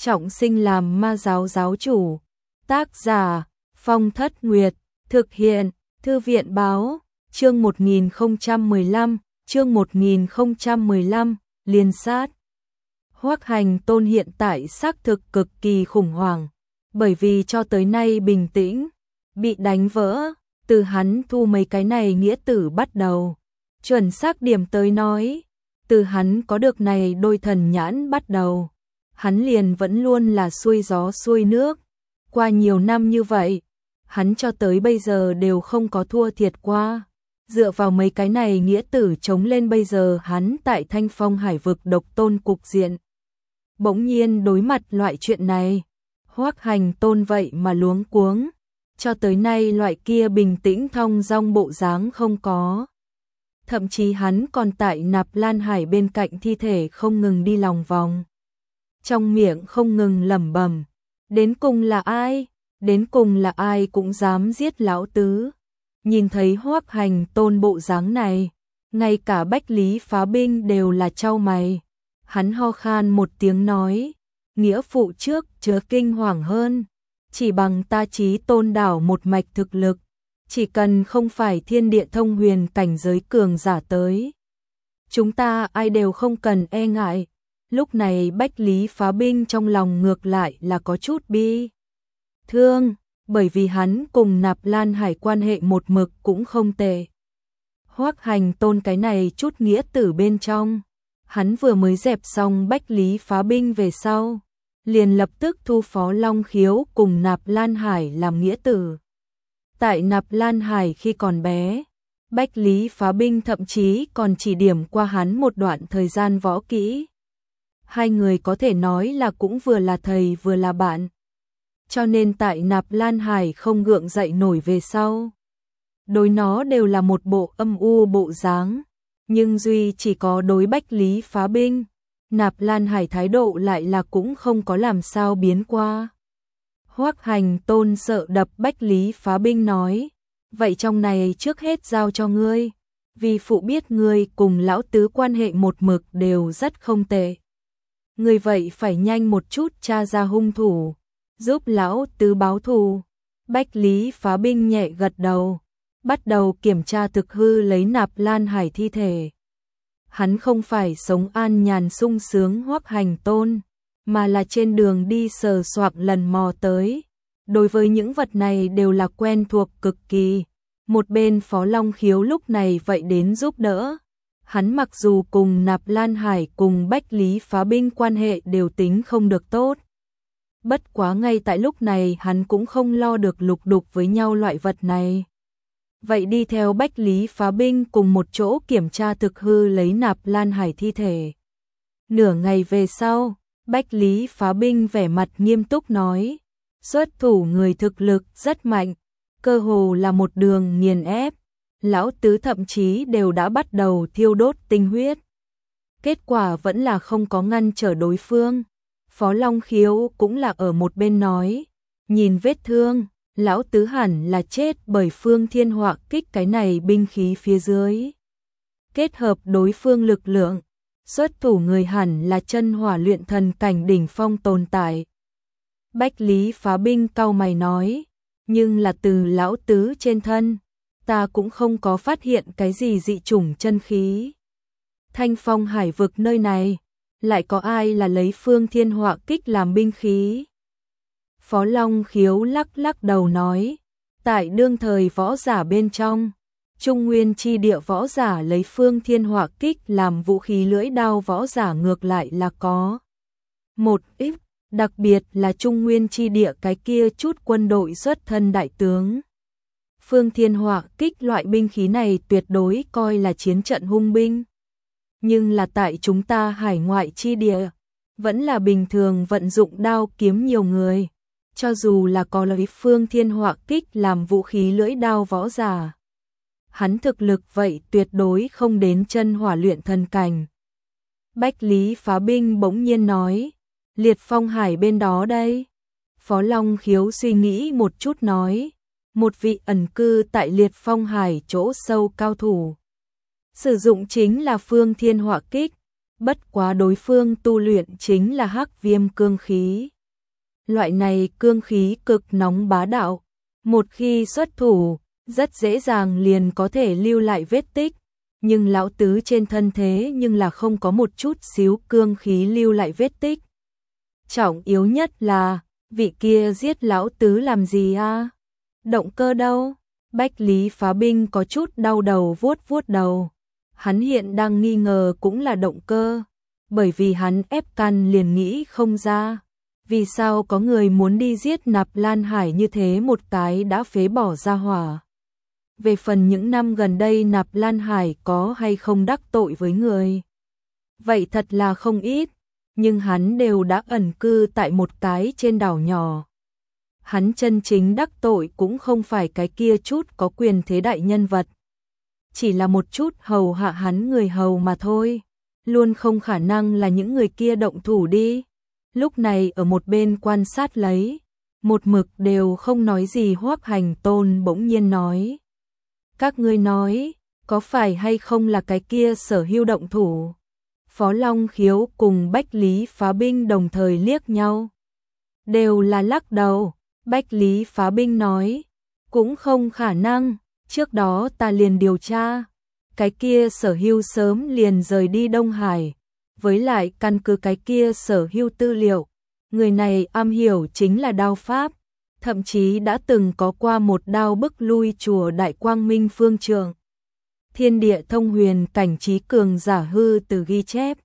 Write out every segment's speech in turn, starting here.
trọng sinh làm ma giáo giáo chủ. Tác giả Phong Thất Nguyệt, thực hiện Thư viện báo, chương 1015, liên sát. Hoắc Hành Tôn hiện tại xác thực cực kỳ khủng hoảng, bởi vì cho tới nay bình tĩnh bị đánh vỡ, từ hắn thu mấy cái này nghĩa tử bắt đầu. Chuẩn xác điểm tới nói, từ hắn có được này đôi thần nhãn bắt đầu, hắn liền vẫn luôn là xuôi gió xuôi nước. Qua nhiều năm như vậy, hắn cho tới bây giờ đều không có thua thiệt qua. Dựa vào mấy cái này nghĩa tử chống lên bây giờ hắn tại Thanh Phong Hải vực độc tôn cục diện. Bỗng nhiên đối mặt loại chuyện này, Hoắc Hành Tôn vậy mà luống cuống, cho tới nay loại kia bình tĩnh thong dong bộ dáng không có. Thậm chí hắn còn tại Nạp Lan Hải bên cạnh thi thể không ngừng đi lòng vòng. Trong miệng không ngừng lẩm bẩm, đến cùng là ai? Đến cùng là ai cũng dám giết lão tứ. Nhìn thấy Hoắc Hành Tôn bộ dáng này, ngay cả Bách Lý Phá Binh đều là chau mày. Hắn ho khan một tiếng nói, nghĩa phụ trước chớ kinh hoàng hơn, chỉ bằng ta Chí Tôn đảo một mạch thực lực, chỉ cần không phải thiên địa thông huyền cảnh giới cường giả tới, chúng ta ai đều không cần e ngại. Lúc này Bách Lý Phá Binh trong lòng ngược lại là có chút bi thương, bởi vì hắn cùng Nạp Lan Hải quan hệ một mực cũng không tệ. Hoắc Hành Tôn cái này chút nghĩa tử bên trong, hắn vừa mới dẹp xong Bách Lý Phá Binh về sau, liền lập tức thu Phó Long Khiếu cùng Nạp Lan Hải làm nghĩa tử. Tại Nạp Lan Hải khi còn bé, Bách Lý Phá Binh thậm chí còn chỉ điểm qua hắn một đoạn thời gian võ kỹ. Hai người có thể nói là cũng vừa là thầy vừa là bạn. Cho nên tại Nạp Lan Hải không gượng dậy nổi về sau, đối nó đều là một bộ âm u bộ dáng, nhưng duy chỉ có đối Bách Lý Phá Binh, Nạp Lan Hải thái độ lại là cũng không có làm sao biến qua. Hoắc Hành Tôn sợ đập Bách Lý Phá Binh nói, vậy trong này trước hết giao cho ngươi, vì phụ biết ngươi cùng lão tứ quan hệ một mực đều rất không tệ. Ngươi vậy phải nhanh một chút tra ra hung thủ, giúp lão tứ báo thù. Bách Lý Phá Binh nhẹ gật đầu, bắt đầu kiểm tra thực hư lấy Nạp Lan Hải thi thể. Hắn không phải sống an nhàn sung sướng Hoắc Hành Tôn, mà là trên đường đi sờ soạng lần mò tới. Đối với những vật này đều là quen thuộc cực kỳ. Một bên Phó Long Khiếu lúc này vậy đến giúp đỡ. Hắn mặc dù cùng Nạp Lan Hải cùng Bách Lý Phá Binh quan hệ đều tính không được tốt. Bất quá ngay tại lúc này hắn cũng không lo được lục đục với nhau loại vật này. Vậy đi theo Bách Lý Phá Binh cùng một chỗ kiểm tra thực hư lấy Nạp Lan Hải thi thể. Nửa ngày về sau, Bách Lý Phá Binh vẻ mặt nghiêm túc nói, xuất thủ người thực lực rất mạnh, cơ hồ là một đường nghiền ép. Lão tứ thậm chí đều đã bắt đầu thiêu đốt tinh huyết. Kết quả vẫn là không có ngăn trở đối phương. Phó Long Khiếu cũng là ở một bên nói, nhìn vết thương, lão tứ hẳn là chết bởi Phương Thiên Họa kích cái này binh khí phía dưới. Kết hợp đối phương lực lượng, xuất thủ người hẳn là chân hỏa luyện thần cảnh đỉnh phong tồn tại. Bách Lý Phá Binh cau mày nói, nhưng là từ lão tứ trên thân, ta cũng không có phát hiện cái gì dị chủng chân khí. Thanh Phong Hải vực nơi này, lại có ai là lấy Phương Thiên Họa kích làm binh khí? Phó Long Khiếu lắc lắc đầu nói, tại đương thời võ giả bên trong, Trung Nguyên chi địa võ giả lấy Phương Thiên Họa kích làm vũ khí lưỡi đao võ giả ngược lại là có một ít, đặc biệt là Trung Nguyên chi địa cái kia chút quân đội xuất thân đại tướng. Phương Thiên Họa kích loại binh khí này tuyệt đối coi là chiến trận hung binh. Nhưng là tại chúng ta hải ngoại chi địa, vẫn là bình thường vận dụng đao kiếm nhiều người. Cho dù là có lấy Phương Thiên Họa kích làm vũ khí lưỡi đao võ giả, hắn thực lực vậy tuyệt đối không đến chân hỏa luyện thần cảnh. Bách Lý Phá Binh bỗng nhiên nói, Liệt Phong Hải bên đó đây. Phó Long Khiếu suy nghĩ một chút nói, một vị ẩn cư tại Liệt Phong Hải chỗ sâu cao thủ. Sử dụng chính là Phương Thiên Họa kích, bất quá đối phương tu luyện chính là Hắc Viêm cương khí. Loại này cương khí cực nóng bá đạo, một khi xuất thủ, rất dễ dàng liền có thể lưu lại vết tích, nhưng lão tứ trên thân thế nhưng là không có một chút xíu cương khí lưu lại vết tích. Trọng yếu nhất là, vị kia giết lão tứ làm gì a? Động cơ đâu? Bách Lý Phá Binh có chút đau đầu vuốt vuốt đầu. Hắn hiện đang nghi ngờ cũng là động cơ, bởi vì hắn ép căn liền nghĩ không ra. Vì sao có người muốn đi giết Nạp Lan Hải như thế một cái đã phế bỏ ra hỏa? Về phần những năm gần đây Nạp Lan Hải có hay không đắc tội với người? Vậy thật là không ít, nhưng hắn đều đã ẩn cư tại một cái trên đảo nhỏ. Hắn chân chính đắc tội cũng không phải cái kia chút có quyền thế đại nhân vật. Chỉ là một chút hầu hạ hắn người hầu mà thôi. Luôn không khả năng là những người kia động thủ đi. Lúc này ở một bên quan sát lấy, một mực đều không nói gì Hoắc Hành Tôn bỗng nhiên nói. Các ngươi nói, có phải hay không là cái kia Sở Hưu động thủ? Phó Long Khiếu cùng Bách Lý Phá Binh đồng thời liếc nhau. Đều là lắc đầu, Bách Lý Phá Binh nói, cũng không khả năng, trước đó ta liền điều tra. Cái kia Sở Hưu sớm liền rời đi Đông Hải, với lại căn cứ cái kia Sở Hưu tư liệu, người này am hiểu chính là đao pháp, thậm chí đã từng có qua một đao bức lui chùa Đại Quang Minh Phương Trượng. Thiên địa thông huyền cảnh trí cường giả hư từ ghi chép.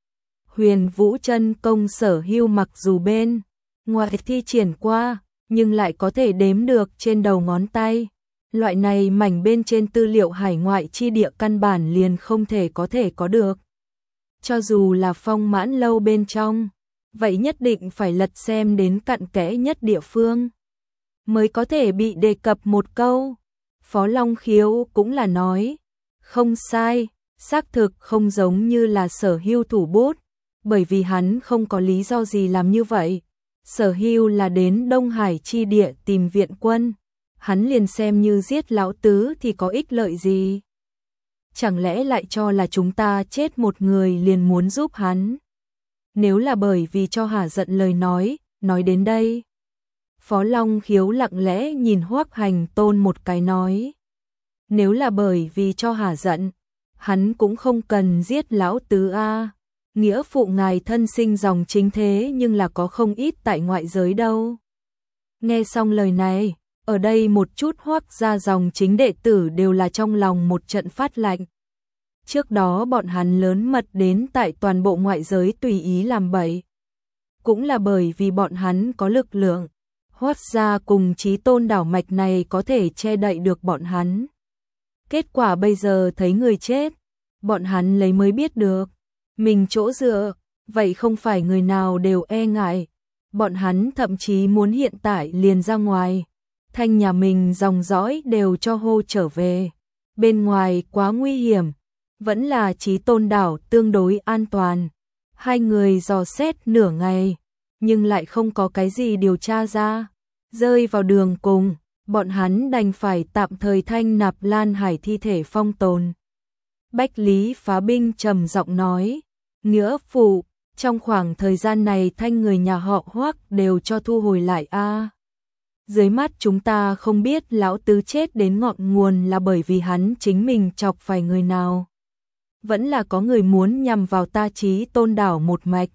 Huyền Vũ chân công Sở Hưu mặc dù bên ngoài thi triển qua, nhưng lại có thể đếm được trên đầu ngón tay. Loại này mảnh bên trên tư liệu hải ngoại chi địa căn bản liền không thể có được. Cho dù là Phong Mãn Lâu bên trong, vậy nhất định phải lật xem đến cặn kẽ nhất địa phương, mới có thể bị đề cập một câu. Phó Long Khiếu cũng là nói, không sai, xác thực không giống như là Sở Hưu thủ bút, bởi vì hắn không có lý do gì làm như vậy. Sở Hưu là đến Đông Hải chi địa tìm viện quân, hắn liền xem như giết lão tứ thì có ích lợi gì? Chẳng lẽ lại cho là chúng ta chết một người liền muốn giúp hắn? Nếu là bởi vì cho hả giận lời nói đến đây. Phó Long Khiếu lặng lẽ nhìn Hoắc Hành Tôn một cái nói. Nếu là bởi vì cho hả giận, hắn cũng không cần giết lão tứ a. Nghĩa phụ ngài thân sinh dòng chính thế nhưng là có không ít tại ngoại giới đâu. Nghe xong lời này, ở đây một chút Hoắc gia dòng chính đệ tử đều là trong lòng một trận phát lạnh. Trước đó bọn hắn lớn mật đến tại toàn bộ ngoại giới tùy ý làm bậy. Cũng là bởi vì bọn hắn có lực lượng, Hoắc gia cùng Chí Tôn đảo mạch này có thể che đậy được bọn hắn. Kết quả bây giờ thấy người chết, bọn hắn lấy mới biết được mình chỗ dựa, vậy không phải người nào đều e ngại. Bọn hắn thậm chí muốn hiện tại liền ra ngoài, thanh nhà mình dòng dõi đều cho hô trở về. Bên ngoài quá nguy hiểm, vẫn là Chí Tôn đảo tương đối an toàn. Hai người dò xét nửa ngày, nhưng lại không có cái gì điều tra ra. Rơi vào đường cùng, bọn hắn đành phải tạm thời thanh Nạp Lan Hải thi thể phong tồn. Bách Lý Phá Binh trầm giọng nói, nghĩa phụ, trong khoảng thời gian này thanh người nhà họ Hoắc đều cho thu hồi lại a. Dưới mắt chúng ta không biết lão tứ chết đến ngọn nguồn là bởi vì hắn chính mình chọc phải người nào. Vẫn là có người muốn nhằm vào ta Chí Tôn đảo một mạch.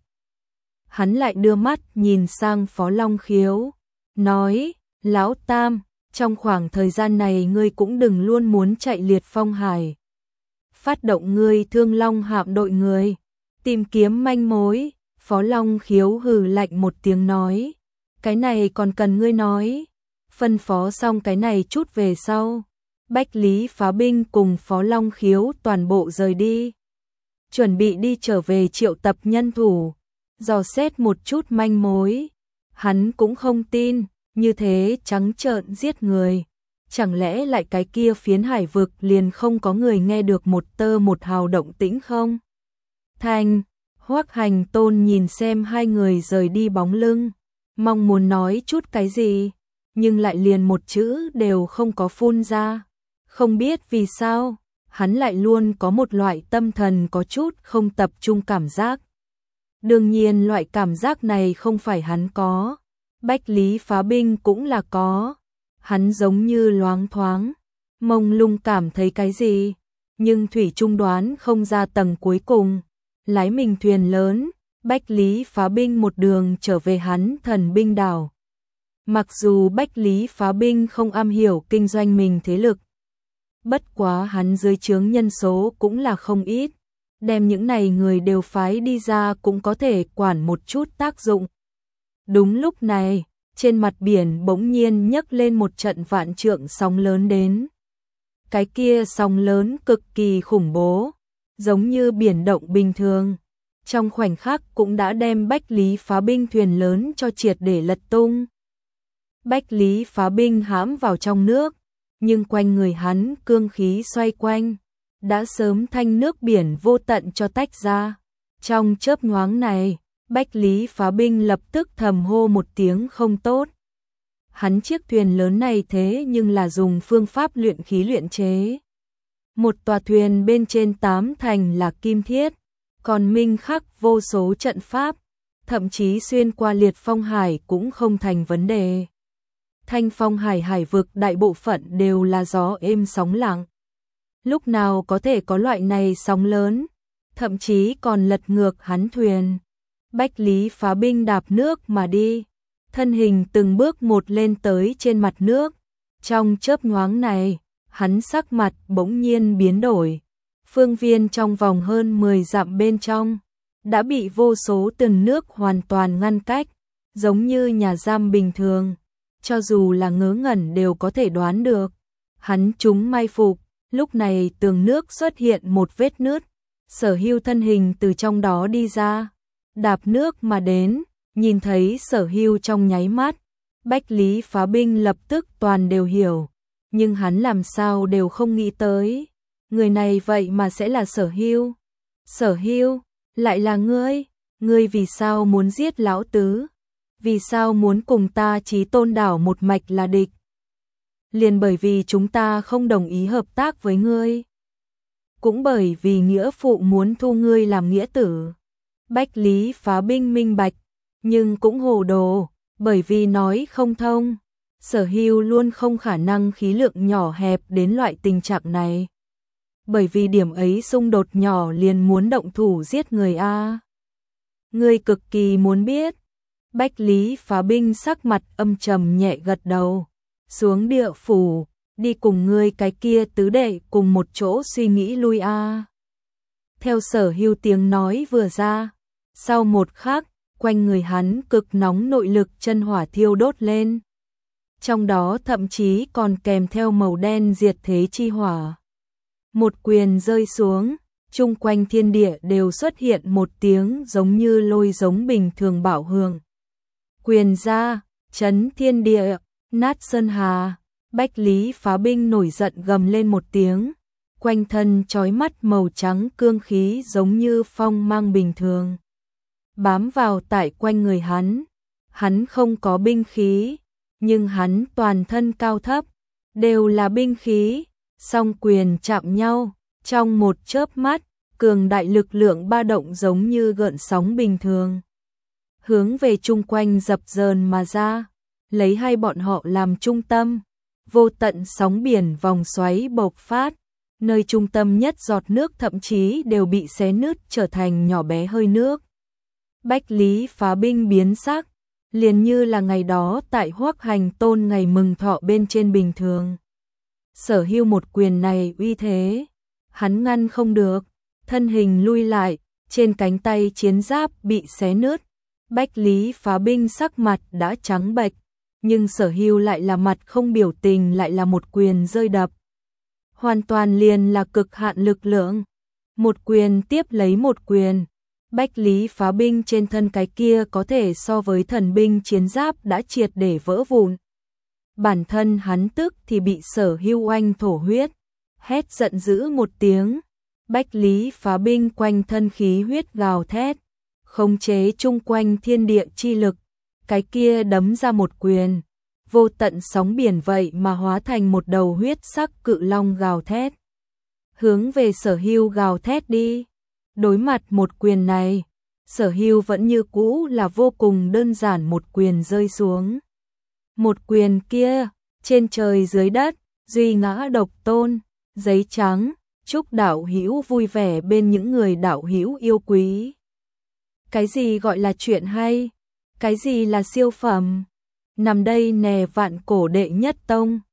Hắn lại đưa mắt nhìn sang Phó Long Khiếu, nói, lão tam, trong khoảng thời gian này ngươi cũng đừng luôn muốn chạy liệt phong hải. Phát động ngươi Thương Long hạm đội người, tìm kiếm manh mối. Phó Long Khiếu hừ lạnh một tiếng nói, cái này còn cần ngươi nói. Phân phó xong cái này chút về sau, Bách Lý Phá Binh cùng Phó Long Khiếu toàn bộ rời đi. Chuẩn bị đi trở về triệu tập nhân thủ, dò xét một chút manh mối. Hắn cũng không tin, như thế trắng trợn giết người. Chẳng lẽ lại cái kia phiến hải vực liền không có người nghe được một tơ một hào động tĩnh không? Thành, Hoắc Hành Tôn nhìn xem hai người rời đi bóng lưng, mong muốn nói chút cái gì, nhưng lại liền một chữ đều không có phun ra. Không biết vì sao, hắn lại luôn có một loại tâm thần có chút không tập trung cảm giác. Đương nhiên loại cảm giác này không phải hắn có, Bách Lý Phá Binh cũng là có. Hắn giống như loáng thoáng, mông lung cảm thấy cái gì, nhưng thủy chung đoán không ra tầng cuối cùng. Lái mình thuyền lớn, Bách Lý Phá Binh một đường trở về hắn Thần Binh Đảo. Mặc dù Bách Lý Phá Binh không am hiểu kinh doanh mình thế lực, bất quá hắn dưới trướng nhân số cũng là không ít, đem những này người đều phái đi ra cũng có thể quản một chút tác dụng. Đúng lúc này, trên mặt biển bỗng nhiên nhấc lên một trận vạn trượng sóng lớn đến. Cái kia sóng lớn cực kỳ khủng bố, giống như biển động bình thường. Trong khoảnh khắc cũng đã đem Bách Lý Phá Binh thuyền lớn cho triệt để lật tung. Bách Lý Phá Binh hãm vào trong nước, nhưng quanh người hắn cương khí xoay quanh, đã sớm thanh nước biển vô tận cho tách ra. Trong chớp nhoáng này, Bách Lý Phá Binh lập tức thầm hô một tiếng không tốt. Hắn chiếc thuyền lớn này thế nhưng là dùng phương pháp luyện khí luyện chế. Một tòa thuyền bên trên 8 thành là kim thiết, còn minh khắc vô số trận pháp, thậm chí xuyên qua liệt phong hải cũng không thành vấn đề. Thanh phong hải hải vực đại bộ phận đều là gió êm sóng lặng. Lúc nào có thể có loại này sóng lớn, thậm chí còn lật ngược hắn thuyền. Bách Lý Phá Binh đạp nước mà đi, thân hình từng bước một lên tới trên mặt nước. Trong chớp nhoáng này, hắn sắc mặt bỗng nhiên biến đổi. Phương viên trong vòng hơn 10 dặm bên trong đã bị vô số tầng nước hoàn toàn ngăn cách, giống như nhà giam bình thường. Cho dù là ngớ ngẩn đều có thể đoán được. Hắn trúng mai phục, lúc này tường nước xuất hiện một vết nứt, Sở Hưu thân hình từ trong đó đi ra, đạp nước mà đến, nhìn thấy Sở Hưu trong nháy mắt, Bách Lý Phá Binh lập tức toàn đều hiểu, nhưng hắn làm sao đều không nghĩ tới, người này vậy mà sẽ là Sở Hưu. Sở Hưu, lại là ngươi vì sao muốn giết lão tứ? Vì sao muốn cùng ta Chí Tôn đảo một mạch là địch? Liền bởi vì chúng ta không đồng ý hợp tác với ngươi. Cũng bởi vì nghĩa phụ muốn thu ngươi làm nghĩa tử. Bách Lý Phá Binh minh bạch, nhưng cũng hồ đồ, bởi vì nói không thông. Sở Hưu luôn không khả năng khí lượng nhỏ hẹp đến loại tình trạng này. Bởi vì điểm ấy xung đột nhỏ liền muốn động thủ giết người a. Ngươi cực kỳ muốn biết. Bách Lý Phá Binh sắc mặt âm trầm nhẹ gật đầu. Xuống địa phủ, đi cùng ngươi cái kia tứ đệ cùng một chỗ suy nghĩ lui a. Theo Sở Hưu tiếng nói vừa ra, sau một khắc, quanh người hắn cực nóng nội lực chân hỏa thiêu đốt lên. Trong đó thậm chí còn kèm theo màu đen diệt thế chi hỏa. Một quyền rơi xuống, chung quanh thiên địa đều xuất hiện một tiếng giống như lôi giống bình thường bạo hưởng. Quyền ra, chấn thiên địa, nát sơn hà. Bách Lý Phá Binh nổi giận gầm lên một tiếng, quanh thân chói mắt màu trắng cương khí giống như phong mang bình thường, bám vào tại quanh người hắn. Hắn không có binh khí, nhưng hắn toàn thân cao thấp, đều là binh khí, song quyền chạm nhau, trong một chớp mắt, cường đại lực lượng ba động giống như gợn sóng bình thường. Hướng về chung quanh dập dờn mà ra, lấy hai bọn họ làm trung tâm. Vô tận sóng biển vòng xoáy bộc phát, nơi trung tâm nhất giọt nước thậm chí đều bị xé nứt trở thành nhỏ bé hơi nước. Bách Lý Phá Binh biến sắc, liền như là ngày đó tại Hoắc Hành Tôn ngày mừng thọ bên trên bình thường. Sở Hưu một quyền này uy thế, hắn ngăn không được, thân hình lui lại, trên cánh tay chiến giáp bị xé nứt. Bách Lý Phá Binh sắc mặt đã trắng bệch, nhưng Sở Hưu lại là mặt không biểu tình, lại là một quyền rơi đập. Hoàn toàn liền là cực hạn lực lượng. Một quyền tiếp lấy một quyền. Bách Lý Phá Binh trên thân cái kia có thể so với thần binh chiến giáp đã triệt để vỡ vụn. Bản thân hắn tức thì bị Sở Hưu oanh thổ huyết. Hét giận dữ một tiếng. Bách Lý Phá Binh quanh thân khí huyết gào thét, khống chế chung quanh thiên địa chi lực. Cái kia đấm ra một quyền, vô tận sóng biển vậy mà hóa thành một đầu huyết sắc cự long gào thét. Hướng về Sở Hưu gào thét đi. Đối mặt một quyền này, Sở Hưu vẫn như cũ là vô cùng đơn giản, một quyền rơi xuống. Một quyền kia, trên trời dưới đất, duy ngã độc tôn, giấy trắng, chúc đạo hữu vui vẻ bên những người đạo hữu yêu quý. Cái gì gọi là chuyện hay? Cái gì là siêu phẩm? Nằm đây nè, vạn cổ đệ nhất tông.